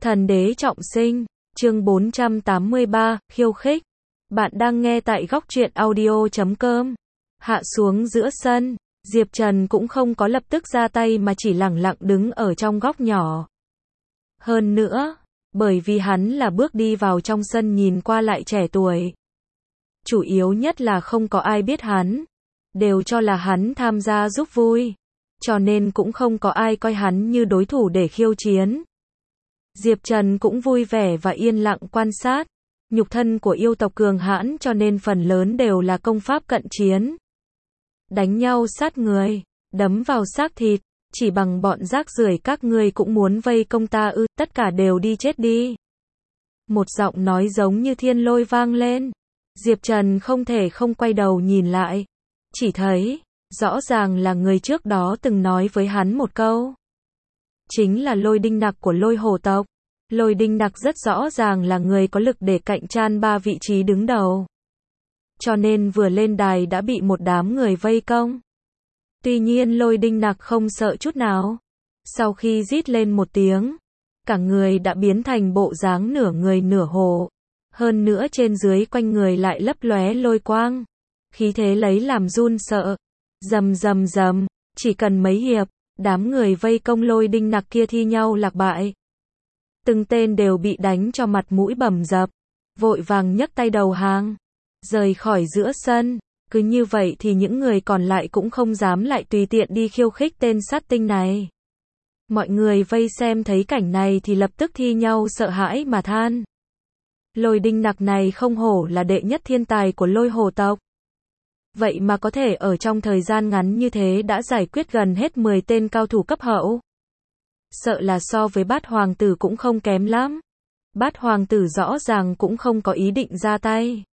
Thần đế trọng sinh, chương 483, khiêu khích. Bạn đang nghe tại góc truyện audio.com. Hạ xuống giữa sân, Diệp Trần cũng không có lập tức ra tay mà chỉ lẳng lặng đứng ở trong góc nhỏ. Hơn nữa, bởi vì hắn là bước đi vào trong sân nhìn qua lại trẻ tuổi. Chủ yếu nhất là không có ai biết hắn, đều cho là hắn tham gia giúp vui, cho nên cũng không có ai coi hắn như đối thủ để khiêu chiến. Diệp Trần cũng vui vẻ và yên lặng quan sát, nhục thân của yêu tộc cường hãn cho nên phần lớn đều là công pháp cận chiến. Đánh nhau sát người, đấm vào xác thịt, chỉ bằng bọn rác rưởi các ngươi cũng muốn vây công ta ư, tất cả đều đi chết đi. Một giọng nói giống như thiên lôi vang lên, Diệp Trần không thể không quay đầu nhìn lại, chỉ thấy, rõ ràng là người trước đó từng nói với hắn một câu. Chính là Lôi Đinh Nặc của Lôi Hổ tộc. Lôi Đinh Nặc rất rõ ràng là người có lực để cạnh tranh 3 vị trí đứng đầu. Cho nên vừa lên đài đã bị một đám người vây công. Tuy nhiên Lôi Đinh Nặc không sợ chút nào. Sau khi rít lên một tiếng, cả người đã biến thành bộ dáng nửa người nửa hổ. Hơn nữa trên dưới quanh người lại lấp lóe lôi quang. Khí thế lấy làm run sợ. Rầm rầm rầm, chỉ cần mấy hiệp, đám người vây công Lôi Đinh Nặc kia thi nhau lạc bại. Từng tên đều bị đánh cho mặt mũi bầm dập, vội vàng nhấc tay đầu hàng, rời khỏi giữa sân. Cứ như vậy thì những người còn lại cũng không dám lại tùy tiện đi khiêu khích tên sát tinh này. Mọi người vây xem thấy cảnh này thì lập tức thi nhau sợ hãi mà than. Lôi Đinh Nặc này không hổ là đệ nhất thiên tài của Lôi Hổ tộc. Vậy mà có thể ở trong thời gian ngắn như thế đã giải quyết gần hết 10 tên cao thủ cấp hậu. Sợ là so với Bát Hoàng tử cũng không kém lắm. Bát Hoàng tử rõ ràng cũng không có ý định ra tay.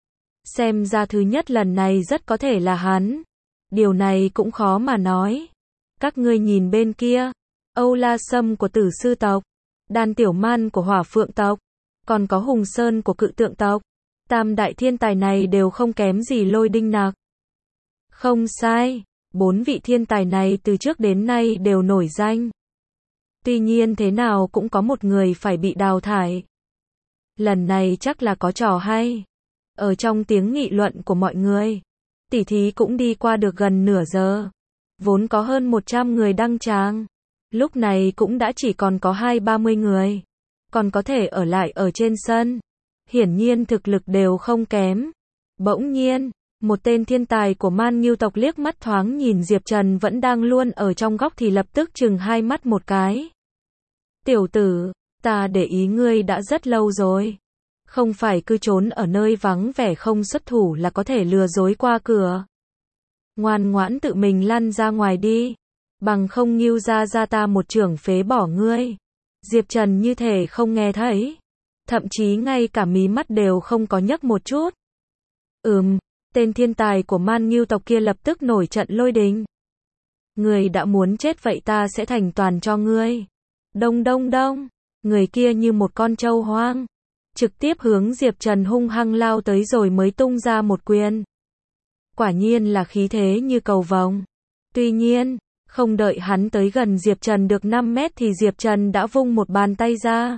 Xem ra thứ nhất lần này rất có thể là hắn. Điều này cũng khó mà nói. Các ngươi nhìn bên kia, Âu La Sâm của Tử Sư tộc, Đan Tiểu Man của Hỏa Phượng tộc, còn có Hùng Sơn của Cự Tượng tộc. Tam đại thiên tài này đều không kém gì Lôi Đinh Nặc. Không sai, 4 vị thiên tài này từ trước đến nay đều nổi danh. Tuy nhiên thế nào cũng có một người phải bị đào thải. Lần này chắc là có trò hay. Ở trong tiếng nghị luận của mọi người, tỉ thí cũng đi qua được gần nửa giờ. Vốn có hơn 100 người đăng tràng, lúc này cũng đã chỉ còn có 20-30 người. Còn có thể ở lại ở trên sân. Hiển nhiên thực lực đều không kém. Bỗng nhiên, một tên thiên tài của Man Ngưu tộc liếc mắt thoáng nhìn Diệp Trần vẫn đang luôn ở trong góc thì lập tức trừng hai mắt một cái. Tiểu tử, ta để ý ngươi đã rất lâu rồi. Không phải cứ trốn ở nơi vắng vẻ không xuất thủ là có thể lừa dối qua cửa. Ngoan ngoãn tự mình lăn ra ngoài đi. Bằng không Ngưu ra ta một chưởng phế bỏ ngươi. Diệp Trần như thể không nghe thấy. Thậm chí ngay cả mí mắt đều không có nhấc một chút. Tên thiên tài của Man Ngưu tộc kia lập tức nổi trận lôi đình. Người đã muốn chết vậy ta sẽ thành toàn cho ngươi. Đông đông đông, người kia như một con trâu hoang. Trực tiếp hướng Diệp Trần hung hăng lao tới rồi mới tung ra một quyền. Quả nhiên là khí thế như cầu vồng. Tuy nhiên, không đợi hắn tới gần Diệp Trần được 5 mét thì Diệp Trần đã vung một bàn tay ra.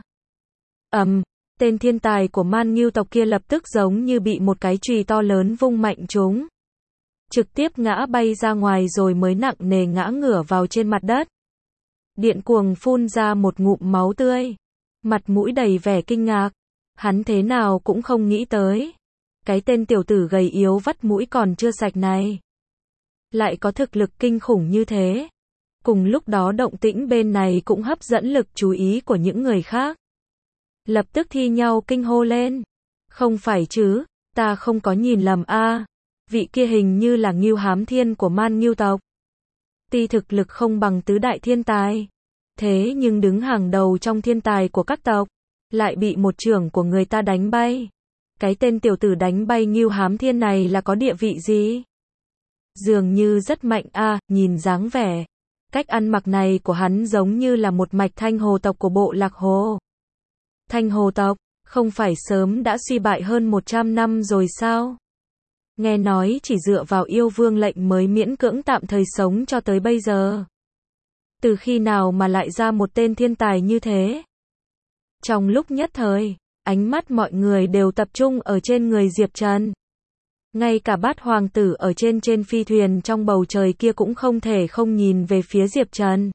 Tên thiên tài của Man Ngưu tộc kia lập tức giống như bị một cái chùy to lớn vung mạnh trúng. Trực tiếp ngã bay ra ngoài rồi mới nặng nề ngã ngửa vào trên mặt đất. Điện cuồng phun ra một ngụm máu tươi. Mặt mũi đầy vẻ kinh ngạc. Hắn thế nào cũng không nghĩ tới. Cái tên tiểu tử gầy yếu vắt mũi còn chưa sạch này. Lại có thực lực kinh khủng như thế. Cùng lúc đó động tĩnh bên này cũng hấp dẫn lực chú ý của những người khác. Lập tức thi nhau kinh hô lên. Không phải chứ, ta không có nhìn lầm a. Vị kia hình như là Ngưu Hám Thiên của Man Ngưu tộc. Tuy thực lực không bằng tứ đại thiên tài, thế nhưng đứng hàng đầu trong thiên tài của các tộc, lại bị một chưởng của người ta đánh bay. Cái tên tiểu tử đánh bay Ngưu Hám Thiên này là có địa vị gì? Dường như rất mạnh a, nhìn dáng vẻ. Cách ăn mặc này của hắn giống như là một mạch Thanh Hồ tộc của bộ Lạc Hồ. Thanh Hồ tộc, không phải sớm đã suy bại hơn 100 năm rồi sao? Nghe nói chỉ dựa vào yêu vương lệnh mới miễn cưỡng tạm thời sống cho tới bây giờ. Từ khi nào mà lại ra một tên thiên tài như thế? Trong lúc nhất thời, ánh mắt mọi người đều tập trung ở trên người Diệp Trần. Ngay cả Bát hoàng tử ở trên phi thuyền trong bầu trời kia cũng không thể không nhìn về phía Diệp Trần.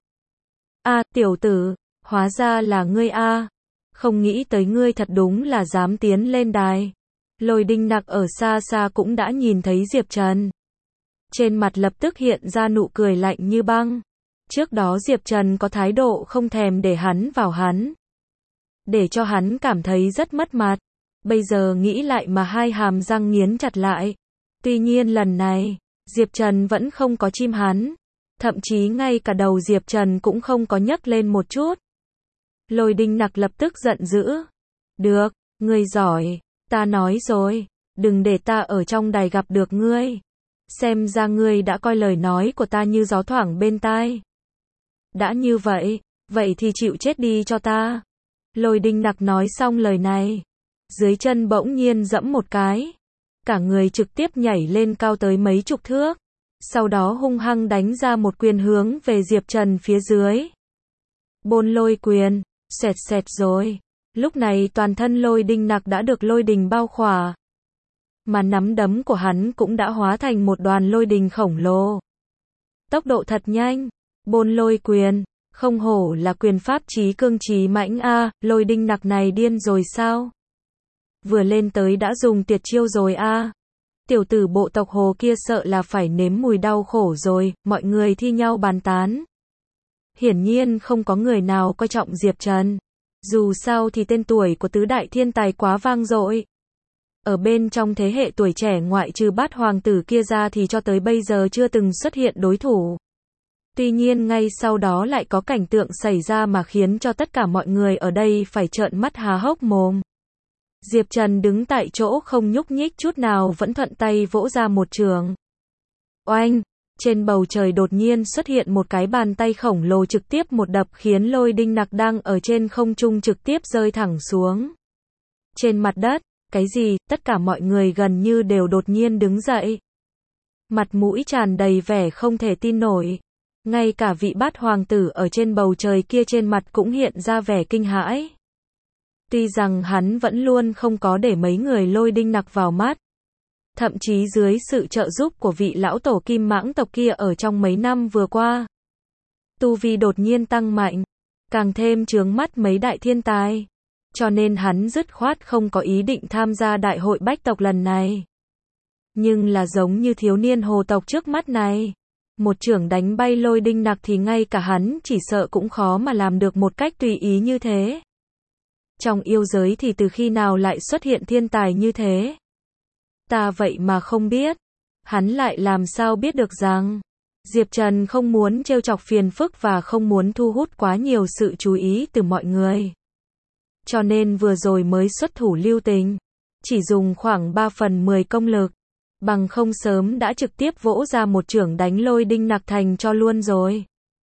A, tiểu tử, hóa ra là ngươi a. Không nghĩ tới ngươi thật đúng là dám tiến lên đài. Lôi Đinh Nặc ở xa xa cũng đã nhìn thấy Diệp Trần. Trên mặt lập tức hiện ra nụ cười lạnh như băng. Trước đó Diệp Trần có thái độ không thèm để hắn vào hắn. Để cho hắn cảm thấy rất mất mặt. Bây giờ nghĩ lại mà hai hàm răng nghiến chặt lại. Tuy nhiên lần này, Diệp Trần vẫn không có chim hắn. Thậm chí ngay cả đầu Diệp Trần cũng không có nhấc lên một chút. Lôi Đinh Nặc lập tức giận dữ. Được, ngươi giỏi, ta nói rồi, đừng để ta ở trong đài gặp được ngươi. Xem ra ngươi đã coi lời nói của ta như gió thoảng bên tai. Đã như vậy, vậy thì chịu chết đi cho ta. Lôi Đinh Nặc nói xong lời này, dưới chân bỗng nhiên giẫm một cái. Cả người trực tiếp nhảy lên cao tới mấy chục thước. Sau đó hung hăng đánh ra một quyền hướng về Diệp Trần phía dưới. Bôn lôi quyền, xẹt xẹt rồi. Lúc này toàn thân Lôi Đinh Nặc đã được lôi đình bao khỏa. Mà nắm đấm của hắn cũng đã hóa thành một đoàn lôi đình khổng lồ. Tốc độ thật nhanh. Bôn lôi quyền, không hổ là quyền pháp chí cương chí mãnh a, Lôi Đinh Nặc này điên rồi sao? Vừa lên tới đã dùng tuyệt chiêu rồi a. Tiểu tử bộ tộc Hồ kia sợ là phải nếm mùi đau khổ rồi, mọi người thi nhau bàn tán. Hiển nhiên không có người nào coi trọng Diệp Trần. Dù sao thì tên tuổi của tứ đại thiên tài quá vang dội. Ở bên trong thế hệ tuổi trẻ ngoại trừ Bát hoàng tử kia ra thì cho tới bây giờ chưa từng xuất hiện đối thủ. Tuy nhiên ngay sau đó lại có cảnh tượng xảy ra mà khiến cho tất cả mọi người ở đây phải trợn mắt há hốc mồm. Diệp Trần đứng tại chỗ không nhúc nhích chút nào vẫn thuận tay vỗ ra một trường. Oanh! Trên bầu trời đột nhiên xuất hiện một cái bàn tay khổng lồ trực tiếp một đập khiến Lôi Đinh Nặc đang ở trên không trung trực tiếp rơi thẳng xuống. Trên mặt đất, cái gì, tất cả mọi người gần như đều đột nhiên đứng dậy. Mặt mũi tràn đầy vẻ không thể tin nổi. Ngay cả vị Bát hoàng tử ở trên bầu trời kia trên mặt cũng hiện ra vẻ kinh hãi. Tuy rằng hắn vẫn luôn không có để mấy người Lôi Đinh Nặc vào mắt. Thậm chí dưới sự trợ giúp của vị lão tổ Kim Mãng tộc kia ở trong mấy năm vừa qua. Tu vi đột nhiên tăng mạnh. Càng thêm chướng mắt mấy đại thiên tài. Cho nên hắn dứt khoát không có ý định tham gia đại hội bách tộc lần này. Nhưng là giống như thiếu niên hồ tộc trước mắt này. Một chưởng đánh bay Lôi Đinh Nặc thì ngay cả hắn chỉ sợ cũng khó mà làm được một cách tùy ý như thế. Trong yêu giới thì từ khi nào lại xuất hiện thiên tài như thế? Ta vậy mà không biết. Hắn lại làm sao biết được rằng Diệp Trần không muốn trêu chọc phiền phức và không muốn thu hút quá nhiều sự chú ý từ mọi người. Cho nên vừa rồi mới xuất thủ lưu tình. Chỉ dùng khoảng 3/10 công lực. Bằng không sớm đã trực tiếp vỗ ra một chưởng đánh Lôi Đinh Nặc thành cho luôn rồi.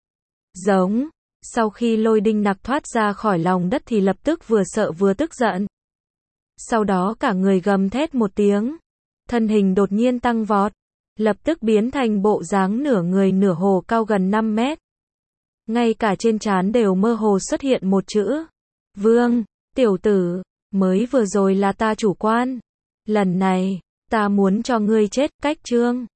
Giống. Sau khi Lôi Đinh Nặc thoát ra khỏi lòng đất thì lập tức vừa sợ vừa tức giận. Sau đó cả người gầm thét một tiếng. Thân hình đột nhiên tăng vọt. Lập tức biến thành bộ dáng nửa người nửa hồ cao gần 5 mét. Ngay cả trên trán đều mơ hồ xuất hiện một chữ. Vương, tiểu tử, mới vừa rồi là ta chủ quan. Lần này, ta muốn cho ngươi chết, cách chương.